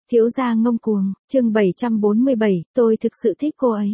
Thiếu gia ngông cuồng, chương 747, tôi thực sự thích cô ấy.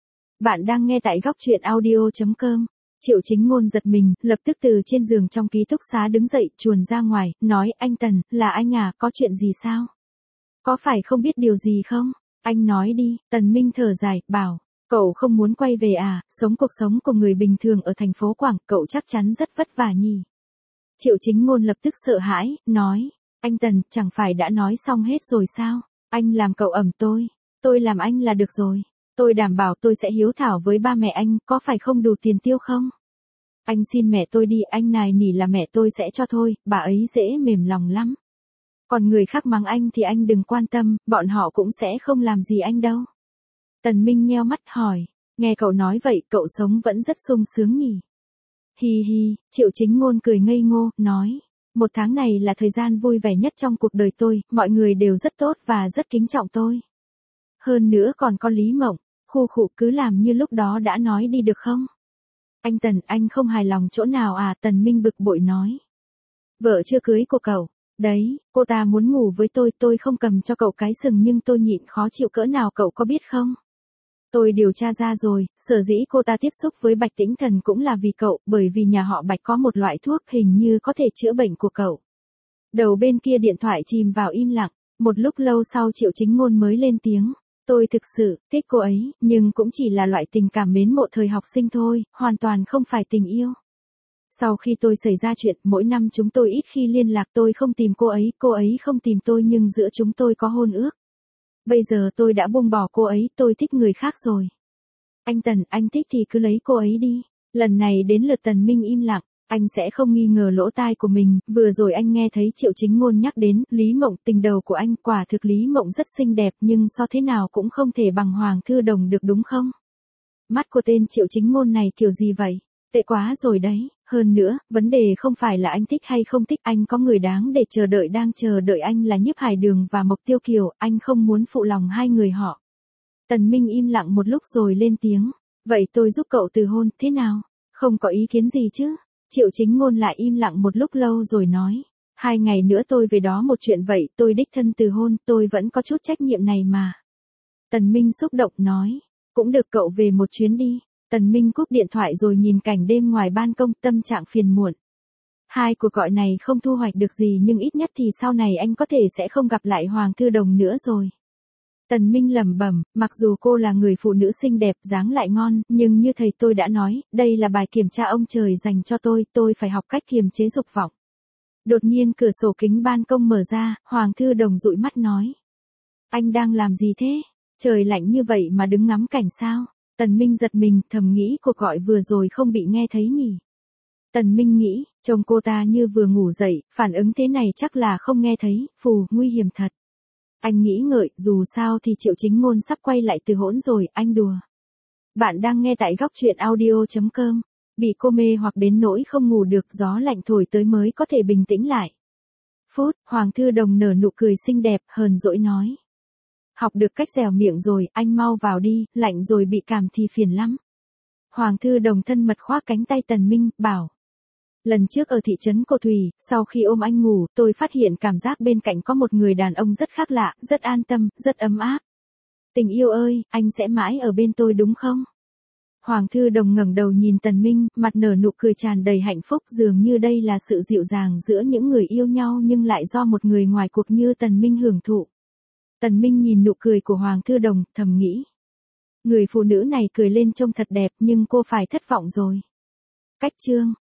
Bạn đang nghe tại góc truyện audio.com. Triệu Chính Ngôn giật mình, lập tức từ trên giường trong ký túc xá đứng dậy, chuồn ra ngoài, nói, anh Tần, là anh à, có chuyện gì sao? Có phải không biết điều gì không? Anh nói đi. Tần Minh thở dài, bảo, cậu không muốn quay về à, sống cuộc sống của người bình thường ở thành phố Quảng, cậu chắc chắn rất vất vả nhỉ. Triệu Chính Ngôn lập tức sợ hãi, nói, anh Tần, chẳng phải đã nói xong hết rồi sao? Anh làm cậu ẩm tôi làm anh là được rồi. Tôi đảm bảo tôi sẽ hiếu thảo với ba mẹ anh, có phải không đủ tiền tiêu không? Anh xin mẹ tôi đi, anh nài nỉ là mẹ tôi sẽ cho thôi, bà ấy dễ mềm lòng lắm. Còn người khác mắng anh thì anh đừng quan tâm, bọn họ cũng sẽ không làm gì anh đâu. Tần Minh nheo mắt hỏi, nghe cậu nói vậy, cậu sống vẫn rất sung sướng nhỉ? Hi hi, Triệu Chính Ngôn cười ngây ngô, nói, một tháng này là thời gian vui vẻ nhất trong cuộc đời tôi, mọi người đều rất tốt và rất kính trọng tôi. Hơn nữa còn có Lý Mộng, khu khụ cứ làm như lúc đó đã nói đi được không? Anh Tần, anh không hài lòng chỗ nào à? Tần Minh bực bội nói. Vợ chưa cưới của cậu, đấy, cô ta muốn ngủ với tôi không cầm cho cậu cái sừng nhưng tôi nhịn khó chịu cỡ nào cậu có biết không? Tôi điều tra ra rồi, sở dĩ cô ta tiếp xúc với Bạch Tĩnh Thần cũng là vì cậu, bởi vì nhà họ Bạch có một loại thuốc hình như có thể chữa bệnh của cậu. Đầu bên kia điện thoại chìm vào im lặng, một lúc lâu sau Triệu Chính Ngôn mới lên tiếng. Tôi thực sự thích cô ấy, nhưng cũng chỉ là loại tình cảm mến mộ thời học sinh thôi, hoàn toàn không phải tình yêu. Sau khi tôi xảy ra chuyện, mỗi năm chúng tôi ít khi liên lạc, tôi không tìm cô ấy không tìm tôi nhưng giữa chúng tôi có hôn ước. Bây giờ tôi đã buông bỏ cô ấy, tôi thích người khác rồi. Anh Tần, anh thích thì cứ lấy cô ấy đi. Lần này đến lượt Tần Minh im lặng, anh sẽ không nghi ngờ lỗ tai của mình, vừa rồi anh nghe thấy Triệu Chính Ngôn nhắc đến Lý Mộng, tình đầu của anh, quả thực Lý Mộng rất xinh đẹp nhưng so thế nào cũng không thể bằng Hoàng Thư Đồng được đúng không? Mắt của tên Triệu Chính Ngôn này kiểu gì vậy? Tệ quá rồi đấy, hơn nữa, vấn đề không phải là anh thích hay không thích, anh có người đáng để chờ đợi đang chờ đợi anh là Nhiếp Hải Đường và Mộc Tiêu Kiều, anh không muốn phụ lòng hai người họ. Tần Minh im lặng một lúc rồi lên tiếng, vậy tôi giúp cậu từ hôn, thế nào? Không có ý kiến gì chứ? Triệu Chính Ngôn lại im lặng một lúc lâu rồi nói, 2 ngày nữa tôi về đó một chuyện vậy, tôi đích thân từ hôn, tôi vẫn có chút trách nhiệm này mà. Tần Minh xúc động nói, cũng được cậu về một chuyến đi. Tần Minh cúp điện thoại rồi nhìn cảnh đêm ngoài ban công, tâm trạng phiền muộn. Hai cuộc gọi này không thu hoạch được gì nhưng ít nhất thì sau này anh có thể sẽ không gặp lại Hoàng Thư Đồng nữa rồi. Tần Minh lẩm bẩm, mặc dù cô là người phụ nữ xinh đẹp, dáng lại ngon, nhưng như thầy tôi đã nói, đây là bài kiểm tra ông trời dành cho tôi phải học cách kiềm chế dục vọng. Đột nhiên cửa sổ kính ban công mở ra, Hoàng Thư Đồng dụi mắt nói. Anh đang làm gì thế? Trời lạnh như vậy mà đứng ngắm cảnh sao? Tần Minh giật mình, thầm nghĩ cuộc gọi vừa rồi không bị nghe thấy nhỉ. Tần Minh nghĩ, trông cô ta như vừa ngủ dậy, phản ứng thế này chắc là không nghe thấy, phù, nguy hiểm thật. Anh nghĩ ngợi, dù sao thì Triệu Chính Ngôn sắp quay lại từ hỗn rồi, anh đùa. Bạn đang nghe tại góc truyện audio.com. Bị cô mê hoặc đến nỗi không ngủ được, gió lạnh thổi tới mới có thể bình tĩnh lại. Hoàng Thư Đồng nở nụ cười xinh đẹp, hờn dỗi nói. Học được cách dẻo miệng rồi, anh mau vào đi, lạnh rồi bị cảm thì phiền lắm. Hoàng Thư Đồng thân mật khoác cánh tay Tần Minh, bảo. Lần trước ở thị trấn Cô Thủy, sau khi ôm anh ngủ, tôi phát hiện cảm giác bên cạnh có một người đàn ông rất khác lạ, rất an tâm, rất ấm áp. Tình yêu ơi, anh sẽ mãi ở bên tôi đúng không? Hoàng Thư Đồng ngẩng đầu nhìn Tần Minh, mặt nở nụ cười tràn đầy hạnh phúc, dường như đây là sự dịu dàng giữa những người yêu nhau nhưng lại do một người ngoài cuộc như Tần Minh hưởng thụ. Tần Minh nhìn nụ cười của Hoàng Thư Đồng, thầm nghĩ. Người phụ nữ này cười lên trông thật đẹp nhưng cô phải thất vọng rồi. Cách chương.